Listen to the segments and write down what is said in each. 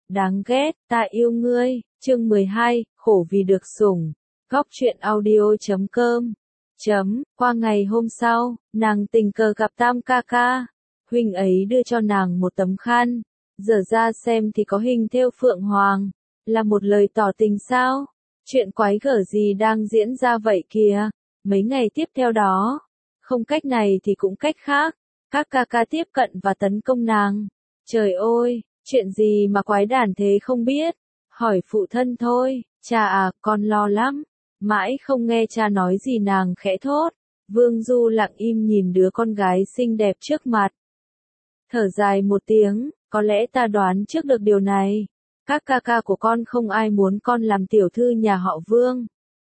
Đáng ghét, ta yêu ngươi, chương 12, khổ vì được sủng. Góc truyện audio.com. Qua ngày hôm sau, nàng tình cờ gặp Tam ca ca. Huynh ấy đưa cho nàng một tấm khăn. Dở ra xem thì có hình thêu phượng hoàng. Là một lời tỏ tình sao? Chuyện quái gở gì đang diễn ra vậy kìa? Mấy ngày tiếp theo đó, không cách này thì cũng cách khác. Các ca ca tiếp cận và tấn công nàng. Trời ơi, chuyện gì mà quái đản thế không biết? Hỏi phụ thân thôi, cha à, con lo lắm. Mãi không nghe cha nói gì nàng khẽ thốt. Vương Du lặng im nhìn đứa con gái xinh đẹp trước mặt. Thở dài một tiếng, có lẽ ta đoán trước được điều này. Các ca ca của con không ai muốn con làm tiểu thư nhà họ Vương.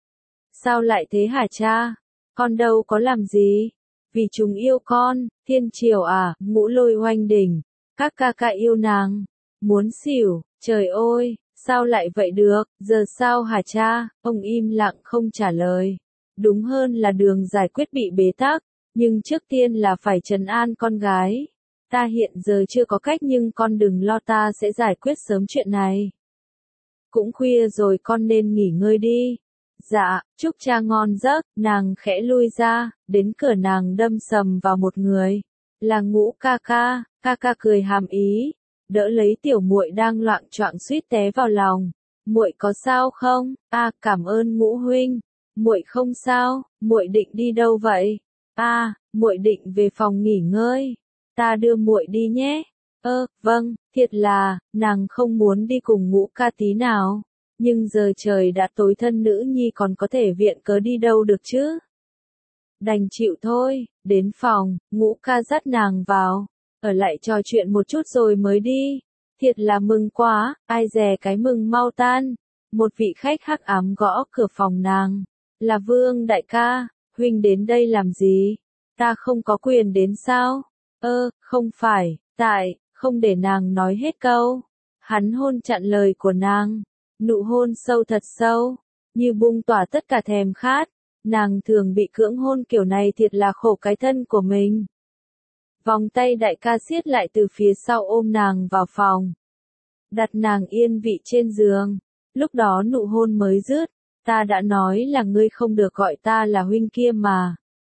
Sao lại thế hả cha? Con đâu có làm gì. Vì chúng yêu con, thiên triều à, ngũ lôi oanh đỉnh. Các ca ca yêu nàng. Muốn xỉu, trời ơi, sao lại vậy được, giờ sao hả cha? Ông im lặng không trả lời. Đúng hơn là đường giải quyết bị bế tắc, nhưng trước tiên là phải trấn an con gái. Ta hiện giờ chưa có cách nhưng con đừng lo, ta sẽ giải quyết sớm chuyện này. Cũng khuya rồi, con nên nghỉ ngơi đi. Dạ, chúc cha ngon giấc. Nàng khẽ lui ra, đến cửa nàng đâm sầm vào một người. Là Ngũ ca ca. Ca ca cười hàm ý, đỡ lấy tiểu muội đang loạng choạng suýt té vào lòng. Muội có sao không? A, cảm ơn Ngũ huynh. Muội không sao. Muội định đi đâu vậy? A, muội định về phòng nghỉ ngơi. Ta đưa muội đi nhé. Vâng, thiệt là, nàng không muốn đi cùng Ngũ ca tí nào. Nhưng giờ trời đã tối, thân nữ nhi còn có thể viện cớ đi đâu được chứ? Đành chịu thôi. Đến phòng, Ngũ ca dắt nàng vào. Ở lại trò chuyện một chút rồi mới đi. Thiệt là mừng quá, ai dè cái mừng mau tan. Một vị khách hắc ám gõ cửa phòng nàng. Là Vương đại ca, huynh đến đây làm gì? Ta không có quyền đến sao? Không phải, tại, không để nàng nói hết câu. Hắn hôn chặn lời của nàng. Nụ hôn sâu thật sâu, như bung tỏa tất cả thèm khát. Nàng thường bị cưỡng hôn kiểu này thiệt là khổ cái thân của mình. Vòng tay đại ca siết lại từ phía sau ôm nàng vào phòng. Đặt nàng yên vị trên giường. Lúc đó nụ hôn mới dứt. Ta đã nói là ngươi không được gọi ta là huynh kia mà.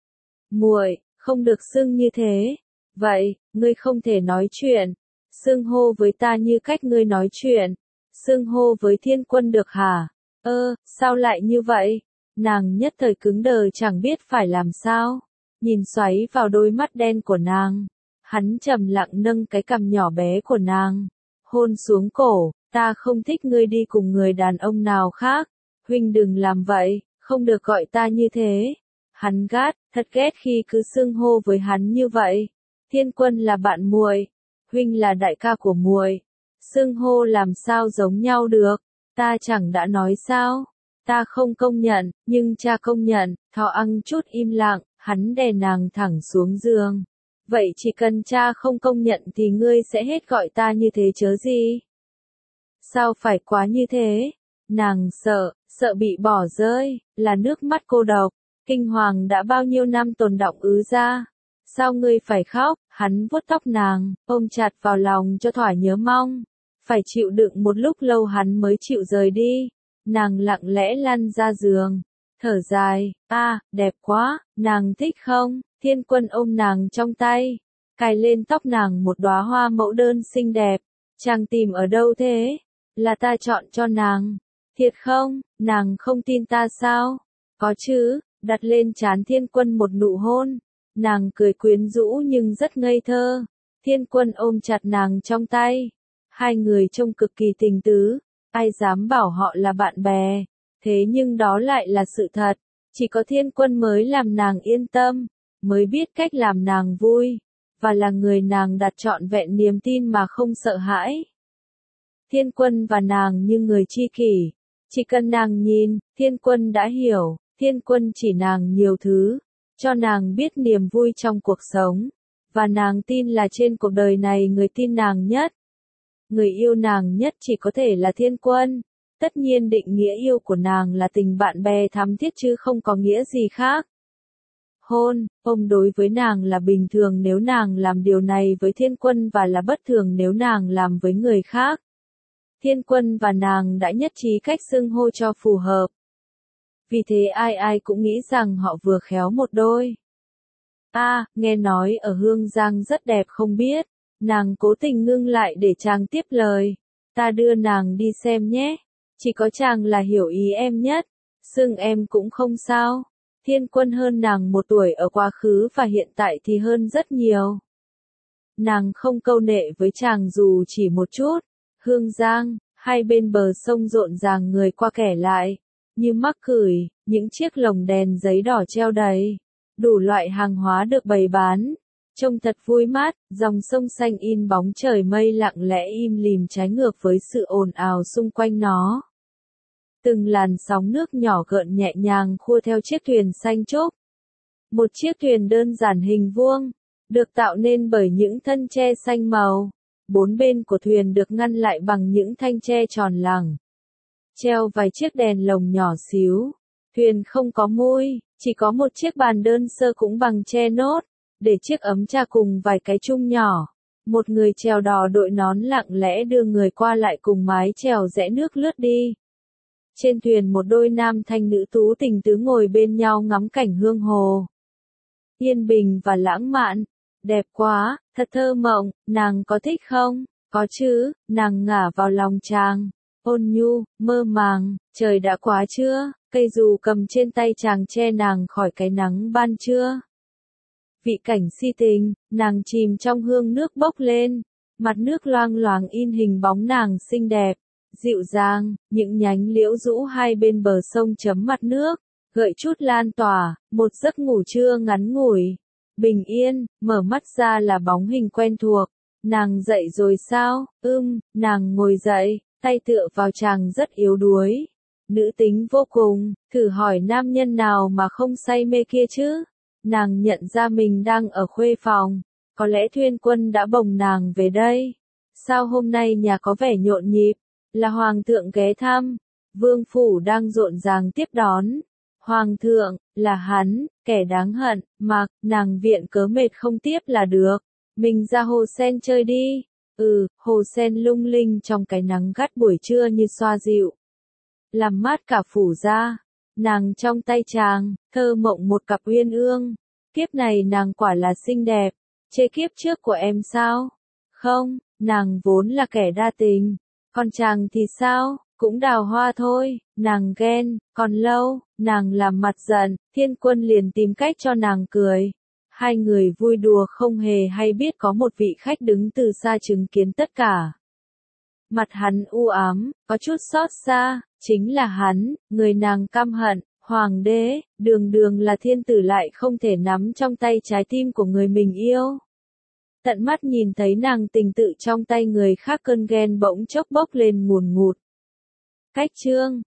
Muội, không được xưng như thế. Vậy, ngươi không thể nói chuyện. Xưng hô với ta như cách ngươi nói chuyện. Xưng hô với Thiên Quân được hả? Sao lại như vậy? Nàng nhất thời cứng đờ chẳng biết phải làm sao. Nhìn xoáy vào đôi mắt đen của nàng. Hắn trầm lặng nâng cái cằm nhỏ bé của nàng. Hôn xuống cổ, ta không thích ngươi đi cùng người đàn ông nào khác. Huynh đừng làm vậy, không được gọi ta như thế. Hắn gắt, thật ghét khi cứ xưng hô với hắn như vậy. Thiên Quân là bạn muội, huynh là đại ca của muội. Xưng hô làm sao giống nhau được, ta chẳng đã nói sao. Ta không công nhận, nhưng cha công nhận. Thọ Ăng chút im lặng, hắn đè nàng thẳng xuống giường. Vậy chỉ cần cha không công nhận thì ngươi sẽ hết gọi ta như thế chớ gì? Sao phải quá như thế? Nàng sợ bị bỏ rơi, là nước mắt cô độc. Kinh hoàng đã bao nhiêu năm tồn đọng ứ ra. Sao ngươi phải khóc? Hắn vuốt tóc nàng, ôm chặt vào lòng cho thỏa nhớ mong. Phải chịu đựng một lúc lâu hắn mới chịu rời đi. Nàng lặng lẽ lăn ra giường. Thở dài, đẹp quá, nàng thích không? Thiên Quân ôm nàng trong tay. Cài lên tóc nàng một đóa hoa mẫu đơn xinh đẹp. Chàng tìm ở đâu thế? Là ta chọn cho nàng. Thiệt không? Nàng không tin ta sao? Có chứ, đặt lên trán Thiên Quân một nụ hôn. Nàng cười quyến rũ nhưng rất ngây thơ. Thiên Quân ôm chặt nàng trong tay. Hai người trông cực kỳ tình tứ. Ai dám bảo họ là bạn bè. Thế nhưng đó lại là sự thật. Chỉ có Thiên Quân mới làm nàng yên tâm. Mới biết cách làm nàng vui. Và là người nàng đặt trọn vẹn niềm tin mà không sợ hãi. Thiên Quân và nàng như người tri kỷ. Chỉ cần nàng nhìn, Thiên Quân đã hiểu. Thiên Quân chỉ nàng nhiều thứ. Cho nàng biết niềm vui trong cuộc sống. Và nàng tin là trên cuộc đời này người tin nàng nhất. Người yêu nàng nhất chỉ có thể là Thiên Quân. Tất nhiên định nghĩa yêu của nàng là tình bạn bè thắm thiết chứ không có nghĩa gì khác. Hôn, ôm đối với nàng là bình thường nếu nàng làm điều này với Thiên Quân và là bất thường nếu nàng làm với người khác. Thiên Quân và nàng đã nhất trí cách xưng hô cho phù hợp. Vì thế ai ai cũng nghĩ rằng họ vừa khéo một đôi. Nghe nói ở Hương Giang rất đẹp không biết. Nàng cố tình ngưng lại để chàng tiếp lời. Ta đưa nàng đi xem nhé. Chỉ có chàng là hiểu ý em nhất. Xưng em cũng không sao. Thiên Quân hơn nàng 1 tuổi ở quá khứ và hiện tại thì hơn rất nhiều. Nàng không câu nệ với chàng dù chỉ một chút. Hương Giang, hai bên bờ sông rộn ràng người qua kẻ lại. Như mắc cười, những chiếc lồng đèn giấy đỏ treo đầy. Đủ loại hàng hóa được bày bán. Trông thật vui mát, dòng sông xanh in bóng trời mây lặng lẽ im lìm trái ngược với sự ồn ào xung quanh nó. Từng làn sóng nước nhỏ gợn nhẹ nhàng khua theo chiếc thuyền xanh trúc. Một chiếc thuyền đơn giản hình vuông, được tạo nên bởi những thân tre xanh màu. 4 bên của thuyền được ngăn lại bằng những thanh tre tròn lẳng. Treo vài chiếc đèn lồng nhỏ xíu. Thuyền không có mui, chỉ có một chiếc bàn đơn sơ cũng bằng tre nốt, để chiếc ấm trà cùng vài cái chung nhỏ. Một người chèo đò đội nón lặng lẽ đưa người qua lại cùng mái chèo rẽ nước lướt đi. Trên thuyền một đôi nam thanh nữ tú tình tứ ngồi bên nhau ngắm cảnh hương hồ. Yên bình và lãng mạn. Đẹp quá, thật thơ mộng, nàng có thích không? Có chứ, nàng ngả vào lòng chàng. Ôn nhu, mơ màng, trời đã quá chưa? Cây dù cầm trên tay chàng che nàng khỏi cái nắng ban trưa. Vị cảnh si tình, nàng chìm trong hương nước bốc lên. Mặt nước loang loáng in hình bóng nàng xinh đẹp. Dịu dàng, những nhánh liễu rũ hai bên bờ sông chấm mặt nước, gợi chút lan tỏa, một giấc ngủ trưa ngắn ngủi. Bình yên, mở mắt ra là bóng hình quen thuộc. Nàng dậy rồi sao? Nàng ngồi dậy, tay tựa vào chàng rất yếu đuối. Nữ tính vô cùng, thử hỏi nam nhân nào mà không say mê kia chứ? Nàng nhận ra mình đang ở khuê phòng. Có lẽ Thiên Quân đã bồng nàng về đây. Sao hôm nay nhà có vẻ nhộn nhịp? Là hoàng thượng ghé thăm. Vương phủ đang rộn ràng tiếp đón. Hoàng thượng, là hắn, kẻ đáng hận, mà, nàng viện cớ mệt không tiếp là được. Mình ra hồ sen chơi đi. Hồ sen lung linh trong cái nắng gắt buổi trưa như xoa dịu. Làm mát cả phủ da. Nàng trong tay chàng, thơ mộng một cặp uyên ương. Kiếp này nàng quả là xinh đẹp. Chê kiếp trước của em sao? Không, nàng vốn là kẻ đa tình. Còn chàng thì sao? Cũng đào hoa thôi. Nàng ghen, còn lâu, nàng làm mặt giận, Thiên Quân liền tìm cách cho nàng cười. Hai người vui đùa không hề hay biết có một vị khách đứng từ xa chứng kiến tất cả. Mặt hắn u ám, có chút xót xa, chính là hắn, người nàng căm hận, hoàng đế, đường đường là thiên tử lại không thể nắm trong tay trái tim của người mình yêu. Tận mắt nhìn thấy nàng tình tự trong tay người khác cơn ghen bỗng chốc bốc lên ngùn ngụt. Cách chương